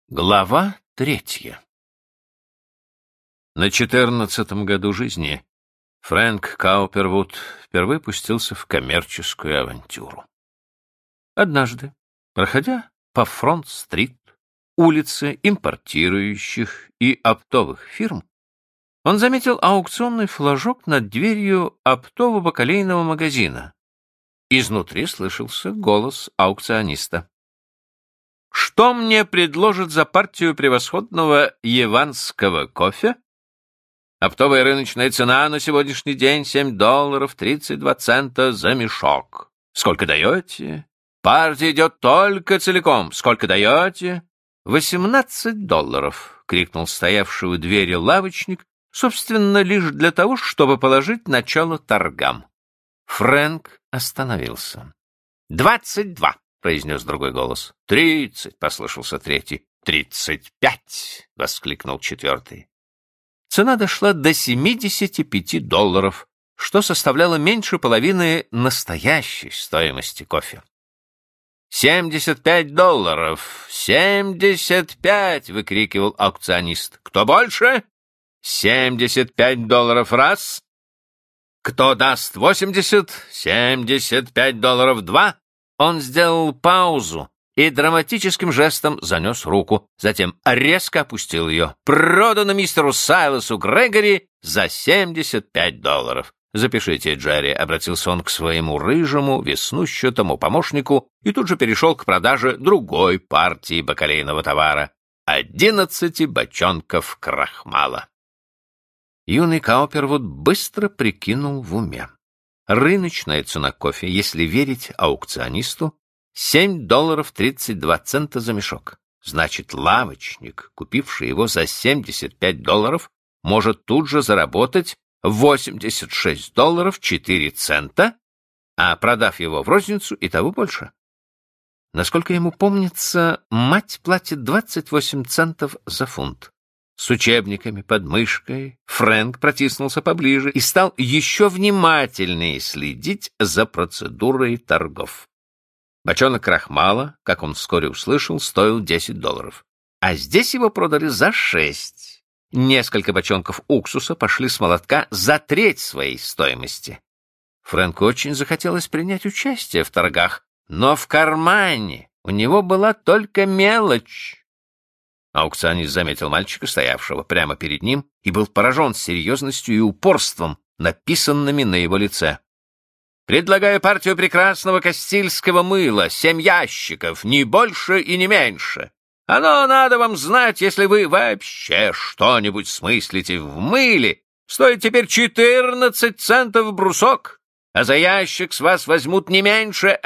Глава 3. На 14-м году жизни Фрэнк Каупервуд впервые пустился в коммерческую авантюру. Однажды, проходя по Фронт-стрит, улице импортирующих и оптовых фирм, он заметил аукционный флажок над дверью оптово-бакалейного магазина. Изнутри слышался голос аукциониста. «Что мне предложат за партию превосходного яванского кофе? Оптовая рыночная цена на сегодняшний день $7.32 за мешок. Сколько даете? Партия идет только целиком. Сколько даете? $18, — крикнул стоявший у двери лавочник, собственно, лишь для того, чтобы положить начало торгам. Фрэнк остановился. 22. — произнес другой голос. 30, — послышался третий. 35, — воскликнул четвертый. Цена дошла до $75, что составляло меньше половины настоящей стоимости кофе. $75! 75! — выкрикивал аукционист. Кто больше? $75 раз. Кто даст 80? $75 два. Он сделал паузу и драматическим жестом занес руку, затем резко опустил ее. Продано мистеру Сайлосу Грегори за $75. Запишите, Джерри, — обратился он к своему рыжему, веснущатому помощнику и тут же перешел к продаже другой партии бакалейного товара — 11 бочонков крахмала. Юный Каупервуд быстро прикинул в уме. Рыночная цена кофе, если верить аукционисту, $7.32 за мешок. Значит, лавочник, купивший его за $75, может тут же заработать $86.04, а продав его в розницу, и того больше. Насколько ему помнится, мать платит 28 центов за фунт. С учебниками под мышкой Фрэнк протиснулся поближе и стал еще внимательнее следить за процедурой торгов. Бочонок крахмала, как он вскоре услышал, стоил $10, а здесь его продали за 6. Несколько бочонков уксуса пошли с молотка за треть своей стоимости. Фрэнку очень захотелось принять участие в торгах, но в кармане у него была только мелочь. Аукционист заметил мальчика, стоявшего прямо перед ним, и был поражен серьезностью и упорством, написанными на его лице. «Предлагаю партию прекрасного кастильского мыла, 7 ящиков, ни больше и не меньше. Оно, надо вам знать, если вы вообще что-нибудь смыслите в мыле, стоит теперь 14 центов брусок, а за ящик с вас возьмут не меньше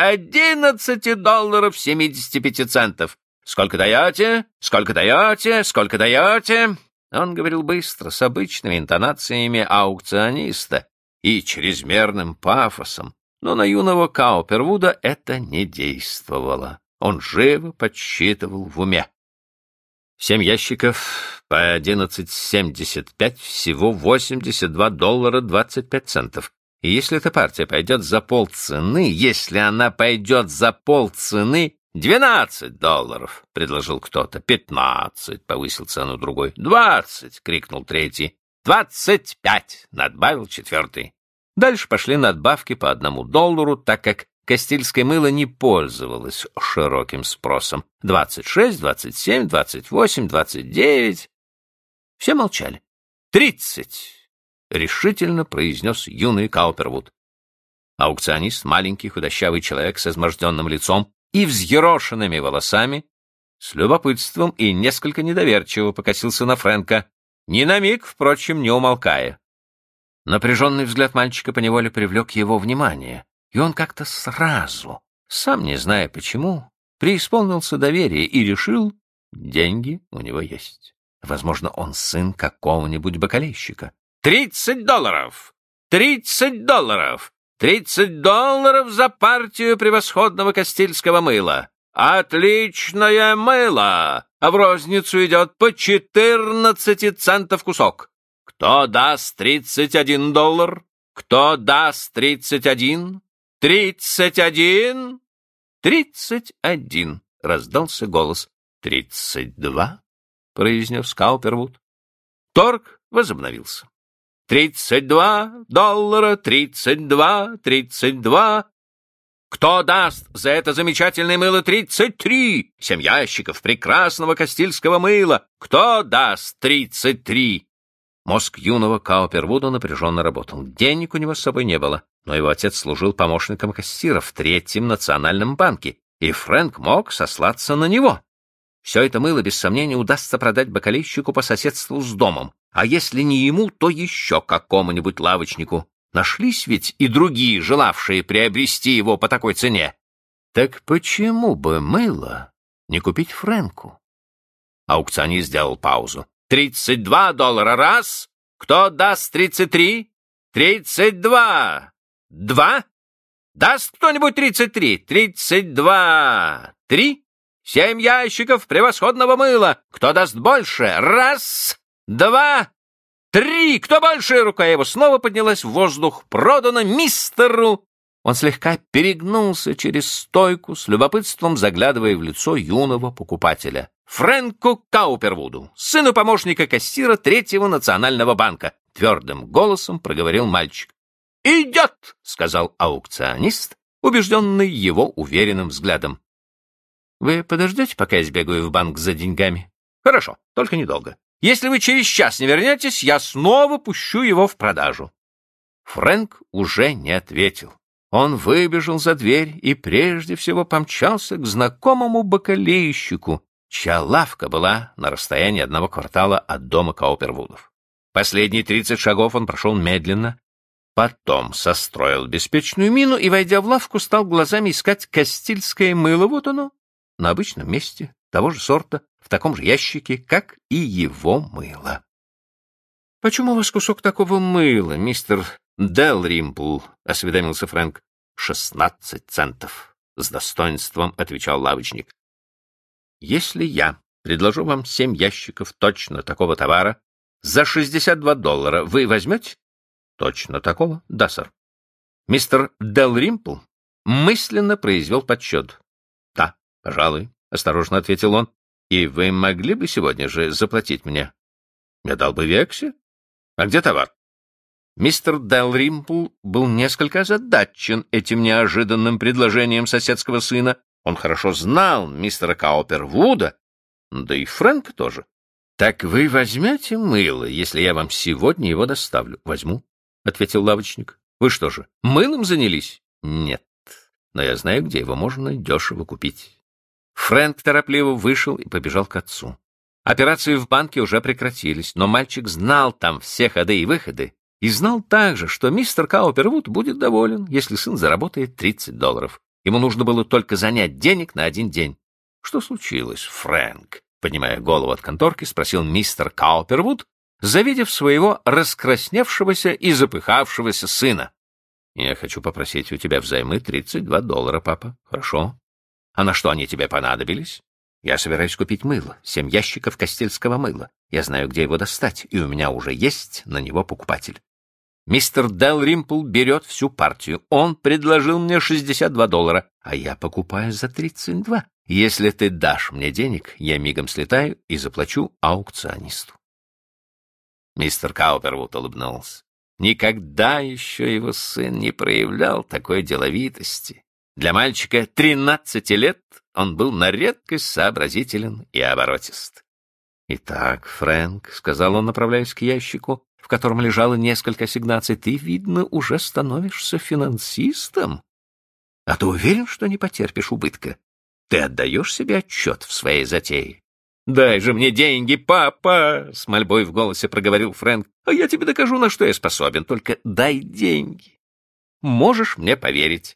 $11.75. Сколько даете? Сколько даете? Сколько даете?» Он говорил быстро, с обычными интонациями аукциониста и чрезмерным пафосом, но на юного Каупервуда это не действовало. Он живо подсчитывал в уме. 7 ящиков по 11,75, всего $82.25. И если эта партия пойдет за полцены, если она пойдет за полцены, $12, — предложил кто-то. 15, — повысил цену другой. 20, — крикнул третий. 25, — надбавил четвертый. Дальше пошли надбавки по $1, так как кастильское мыло не пользовалось широким спросом. 26, 27, 28, 29. Все молчали. 30, — решительно произнес юный Каупервуд. Аукционист, маленький худощавый человек с изможденным лицом и взъерошенными волосами, с любопытством и несколько недоверчиво покосился на Фрэнка, ни на миг, впрочем, не умолкая. Напряженный взгляд мальчика поневоле привлек его внимание, и он как-то сразу, сам не зная почему, преисполнился доверия и решил, деньги у него есть. Возможно, он сын какого-нибудь бакалейщика. $30! $30! $30 за партию превосходного кастильского мыла. Отличное мыло! А в розницу идет по 14 центов кусок. Кто даст $31? Кто даст 31? 31? 31! Раздался голос. 32, произнес Каупервуд. Торг возобновился. $32, 32, 32. Кто даст за это замечательное мыло 33? 7 ящиков прекрасного кастильского мыла. Кто даст 33? Мозг юного Каупервуда напряженно работал. Денег у него с собой не было, но его отец служил помощником кассира в Третьем национальном банке, и Фрэнк мог сослаться на него. Все это мыло, без сомнения, удастся продать бакалейщику по соседству с домом, а если не ему, то еще какому-нибудь лавочнику. Нашлись ведь и другие, желавшие приобрести его по такой цене. Так почему бы мыло не купить Фрэнку? Аукционист сделал паузу. $32 раз. Кто даст 33? 32. 2? Даст кто-нибудь 33? 32. 3? 7 ящиков превосходного мыла. Кто даст больше? Раз, 2, 3. Кто больше? Рука его снова поднялась в воздух. Продано мистеру. Он слегка перегнулся через стойку, с любопытством заглядывая в лицо юного покупателя. Фрэнку Каупервуду, сыну помощника кассира Третьего национального банка, твердым голосом проговорил мальчик. «Идет!» — сказал аукционист, убежденный его уверенным взглядом. «Вы подождете, пока я сбегаю в банк за деньгами?» «Хорошо, только недолго. Если вы через час не вернетесь, я снова пущу его в продажу». Фрэнк уже не ответил. Он выбежал за дверь и прежде всего помчался к знакомому бакалейщику, чья лавка была на расстоянии 1 квартала от дома Каупервудов. Последние 30 шагов он прошел медленно, потом состроил беспечную мину и, войдя в лавку, стал глазами искать кастильское мыло. Вот оно, на обычном месте, того же сорта, в таком же ящике, как и его мыло. — Почему у вас кусок такого мыла, мистер Дэлримпл? — осведомился Фрэнк. — 16 центов, — с достоинством отвечал лавочник. — Если я предложу вам 7 ящиков точно такого товара за $62, вы возьмете? — Точно такого? — Да, сэр. Мистер Дэлримпл мысленно произвел подсчет. — Да, пожалуй, — осторожно ответил он. — И вы могли бы сегодня же заплатить мне? — Я дал бы вексель. — А где товар? Мистер Дэлримпл был несколько озадачен этим неожиданным предложением соседского сына. Он хорошо знал мистера Каупервуда, да и Фрэнка тоже. — Так вы возьмете мыло, если я вам сегодня его доставлю? — Возьму, — ответил лавочник. — Вы что же, мылом занялись? — Нет, но я знаю, где его можно дешево купить. Фрэнк торопливо вышел и побежал к отцу. Операции в банке уже прекратились, но мальчик знал там все ходы и выходы и знал также, что мистер Каупервуд будет доволен, если сын заработает $30. Ему нужно было только занять денег на 1 день. — Что случилось, Фрэнк? — поднимая голову от конторки, спросил мистер Каупервуд, завидев своего раскрасневшегося и запыхавшегося сына. — Я хочу попросить у тебя взаймы $32, папа. — Хорошо. — А на что они тебе понадобились? — Я собираюсь купить мыло, 7 ящиков кастильского мыла. Я знаю, где его достать, и у меня уже есть на него покупатель. Мистер Дэлримпл берет всю партию. Он предложил мне $62, а я покупаю за 32. Если ты дашь мне денег, я мигом слетаю и заплачу аукционисту. Мистер Каупервуд улыбнулся. Никогда еще его сын не проявлял такой деловитости. Для мальчика 13 лет он был на редкость сообразителен и оборотист. — Итак, Фрэнк, — сказал он, направляясь к ящику, в котором лежало несколько ассигнаций, — ты, видно, уже становишься финансистом. А ты уверен, что не потерпишь убытка? Ты отдаешь себе отчет в своей затее? — Дай же мне деньги, папа! — с мольбой в голосе проговорил Фрэнк. — А я тебе докажу, на что я способен. Только дай деньги. Можешь мне поверить.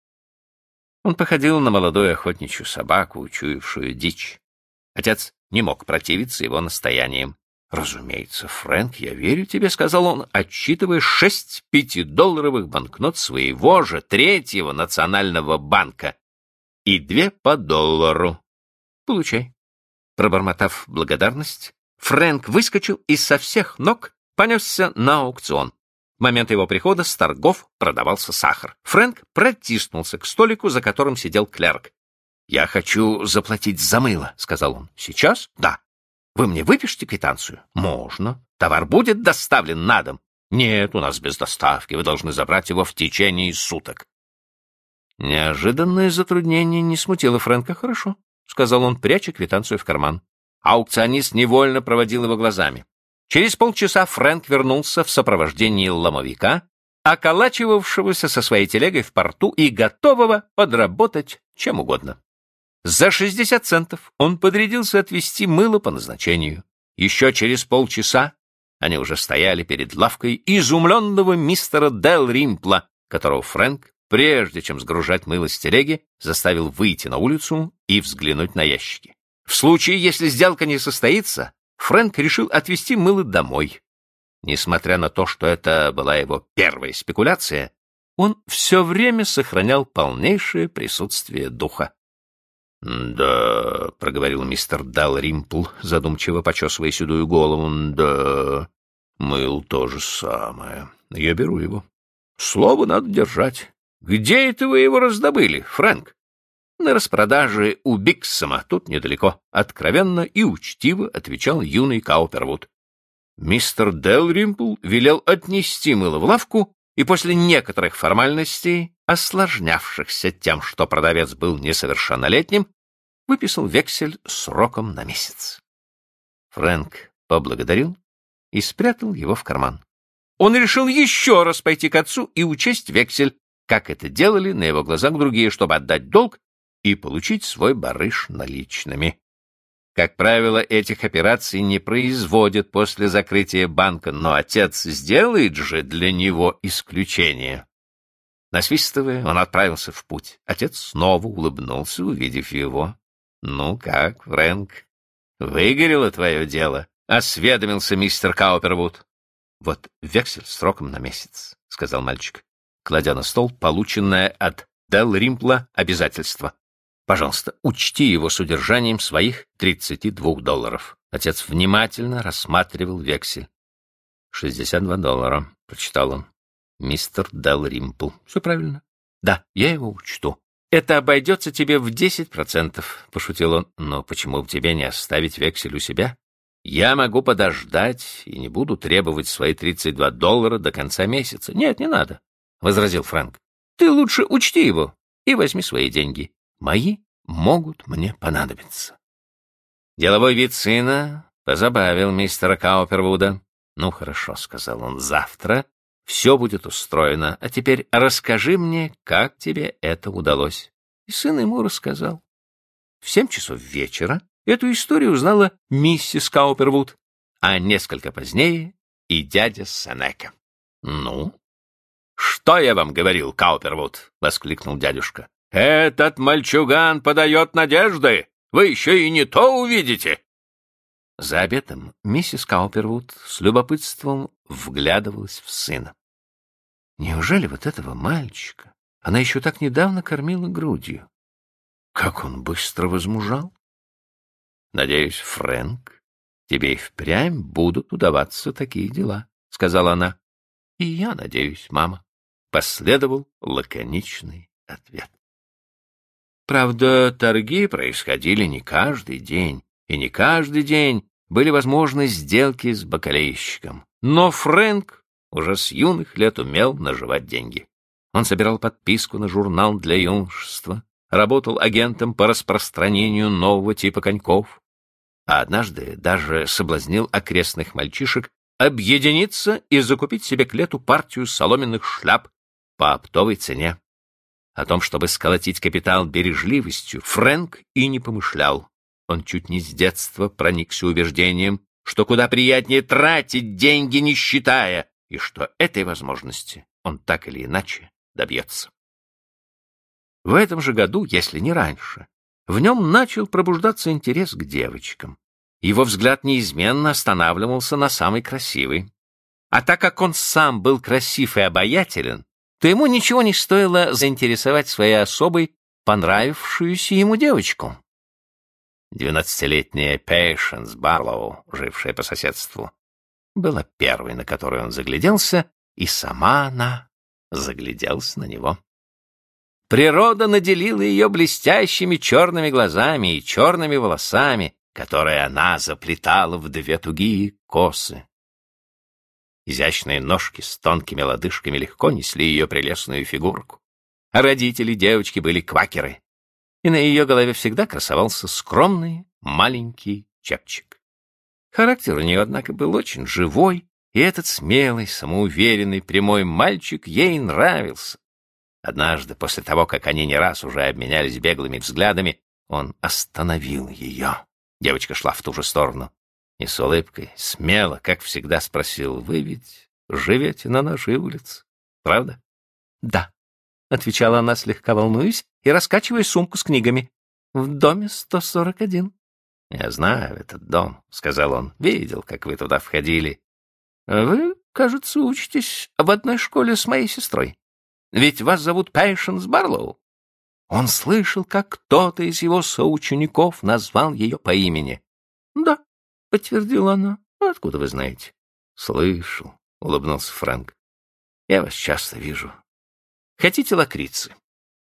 Он походил на молодую охотничью собаку, учуявшую дичь. Отец не мог противиться его настояниям. — Разумеется, Фрэнк, я верю тебе, — сказал он, отсчитывая 6 5-долларовых банкнот своего же Третьего национального банка и 2 по $1. — Получай. Пробормотав благодарность, Фрэнк выскочил и со всех ног понесся на аукцион. В момент его прихода с торгов продавался сахар. Фрэнк протиснулся к столику, за которым сидел клерк. «Я хочу заплатить за мыло», — сказал он. «Сейчас?» «Да». «Вы мне выпишите квитанцию?» «Можно». «Товар будет доставлен на дом?» «Нет, у нас без доставки. Вы должны забрать его в течение суток». Неожиданное затруднение не смутило Фрэнка. «Хорошо», — сказал он, пряча квитанцию в карман. Аукционист невольно проводил его глазами. Через полчаса Фрэнк вернулся в сопровождении ломовика, околачивавшегося со своей телегой в порту и готового подработать чем угодно. За 60 центов он подрядился отвезти мыло по назначению. Еще через полчаса они уже стояли перед лавкой изумленного мистера Дэлримпла, которого Фрэнк, прежде чем сгружать мыло с телеги, заставил выйти на улицу и взглянуть на ящики. В случае, если сделка не состоится, Фрэнк решил отвезти мыло домой. Несмотря на то, что это была его первая спекуляция, он все время сохранял полнейшее присутствие духа. «Да», — проговорил мистер Дэлримпл, задумчиво почесывая седую голову, «да, мыл то же самое. Я беру его. Слово надо держать. Где это вы его раздобыли, Фрэнк?» «На распродаже у Биксома, тут недалеко», — откровенно и учтиво отвечал юный Каупервуд. Мистер Дэлримпл велел отнести мыло в лавку, и после некоторых формальностей, осложнявшихся тем, что продавец был несовершеннолетним, выписал вексель сроком на месяц. Фрэнк поблагодарил и спрятал его в карман. Он решил еще раз пойти к отцу и учесть вексель, как это делали на его глазах другие, чтобы отдать долг и получить свой барыш наличными. Как правило, этих операций не производят после закрытия банка, но отец сделает же для него исключение. Насвистывая, он отправился в путь. Отец снова улыбнулся, увидев его. «Ну как, Фрэнк, выгорело твое дело?» — осведомился мистер Каупервуд. «Вот вексель сроком на месяц», — сказал мальчик, кладя на стол полученное от Дэлримпла обязательство. «Пожалуйста, учти его с удержанием своих $32. Отец внимательно рассматривал вексель. $62, прочитал он. Мистер Дэлримпл. Все правильно. Да, я его учту. Это обойдется тебе в 10%, пошутил он. Но почему бы тебе не оставить вексель у себя? Я могу подождать и не буду требовать свои $32 до конца месяца. Нет, не надо, возразил Фрэнк. Ты лучше учти его и возьми свои деньги. Мои могут мне понадобиться. Деловой вид сына позабавил мистера Каупервуда. «Ну, хорошо», — сказал он, — «завтра все будет устроено. А теперь расскажи мне, как тебе это удалось». И сын ему рассказал. В 7 часов вечера эту историю узнала миссис Каупервуд, а несколько позднее и дядя Сенека. «Ну, что я вам говорил, Каупервуд?» — воскликнул дядюшка. «Этот мальчуган подает надежды! Вы еще и не то увидите!» За обедом миссис Каупервуд с любопытством вглядывалась в сына. Неужели вот этого мальчика она еще так недавно кормила грудью? Как он быстро возмужал! «Надеюсь, Фрэнк, тебе и впрямь будут удаваться такие дела», — сказала она. «И я надеюсь, мама», — последовал лаконичный ответ. Правда, торги происходили не каждый день, и не каждый день были возможны сделки с бакалейщиком. Но Фрэнк уже с юных лет умел наживать деньги. Он собирал подписку на журнал для юношества, работал агентом по распространению нового типа коньков, а однажды даже соблазнил окрестных мальчишек объединиться и закупить себе к лету партию соломенных шляп по оптовой цене. О том, чтобы сколотить капитал бережливостью, Фрэнк и не помышлял. Он чуть не с детства проникся убеждением, что куда приятнее тратить деньги, не считая, и что этой возможности он так или иначе добьется. В этом же году, если не раньше, в нем начал пробуждаться интерес к девочкам. Его взгляд неизменно останавливался на самой красивой. А так как он сам был красив и обаятелен, то ему ничего не стоило заинтересовать своей особой понравившуюся ему девочку. 12-летняя Пейшенс Барлоу, жившая по соседству, была первой, на которую он загляделся, и сама она загляделась на него. Природа наделила ее блестящими черными глазами и черными волосами, которые она заплетала в 2 тугие косы. Изящные ножки с тонкими лодыжками легко несли ее прелестную фигурку, а родители девочки были квакеры, и на ее голове всегда красовался скромный маленький чепчик. Характер у нее, однако, был очень живой, и этот смелый, самоуверенный, прямой мальчик ей нравился. Однажды, после того, как они не раз уже обменялись беглыми взглядами, он остановил ее. Девочка шла в ту же сторону. И с улыбкой, смело, как всегда, спросил: «Вы ведь живете на нашей улице, правда?» «Да», — отвечала она, слегка волнуясь и раскачивая сумку с книгами. «В доме 141». «Я знаю этот дом», — сказал он. «Видел, как вы туда входили. Вы, кажется, учитесь в одной школе с моей сестрой. Ведь вас зовут Пэйшенс Барлоу». Он слышал, как кто-то из его соучеников назвал ее по имени. «Да», — подтвердила она. «Откуда вы знаете?» «Слышал», — улыбнулся Фрэнк. «Я вас часто вижу. Хотите лакрицы?»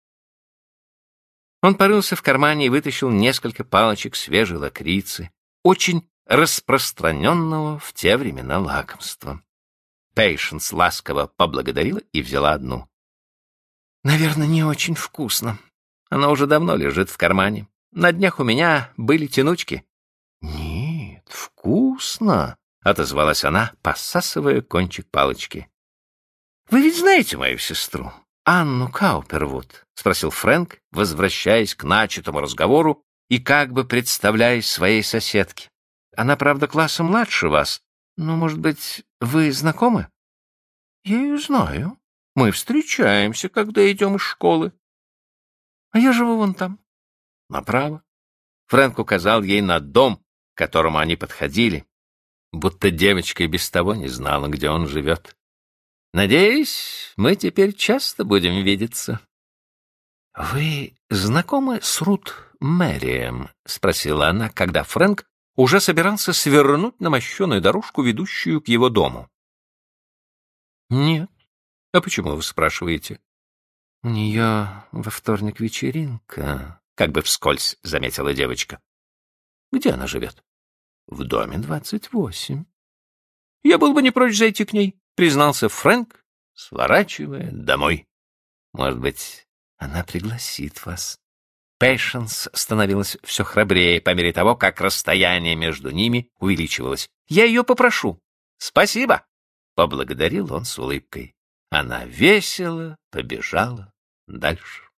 Он порылся в кармане и вытащил несколько палочек свежей лакрицы, очень распространенного в те времена лакомства. Пэйшенс ласково поблагодарила и взяла одну. «Наверное, не очень вкусно. Она уже давно лежит в кармане. На днях у меня были тянучки». «Нет, вкусно», — отозвалась она, посасывая кончик палочки. «Вы ведь знаете мою сестру, Анну Каупервуд?» — спросил Фрэнк, возвращаясь к начатому разговору и как бы представляясь своей соседке. «Она, правда, классом младше вас, но, может быть, вы знакомы?» «Я ее знаю. Мы встречаемся, когда идем из школы. А я живу вон там, направо». Фрэнк указал ей на дом, к которому они подходили, будто девочка и без того не знала, где он живет. «Надеюсь, мы теперь часто будем видеться». «Вы знакомы с Рут Мэриэм?» — спросила она, когда Фрэнк уже собирался свернуть на мощеную дорожку, ведущую к его дому. «Нет. А почему вы спрашиваете?» «У нее во вторник вечеринка», — как бы вскользь заметила девочка. «Где она живет?» «В доме 28». «Я был бы не прочь зайти к ней», — признался Фрэнк, сворачивая домой. «Может быть, она пригласит вас». Пэйшенс становилась все храбрее по мере того, как расстояние между ними увеличивалось. «Я ее попрошу». «Спасибо», — поблагодарил он с улыбкой. Она весело побежала дальше.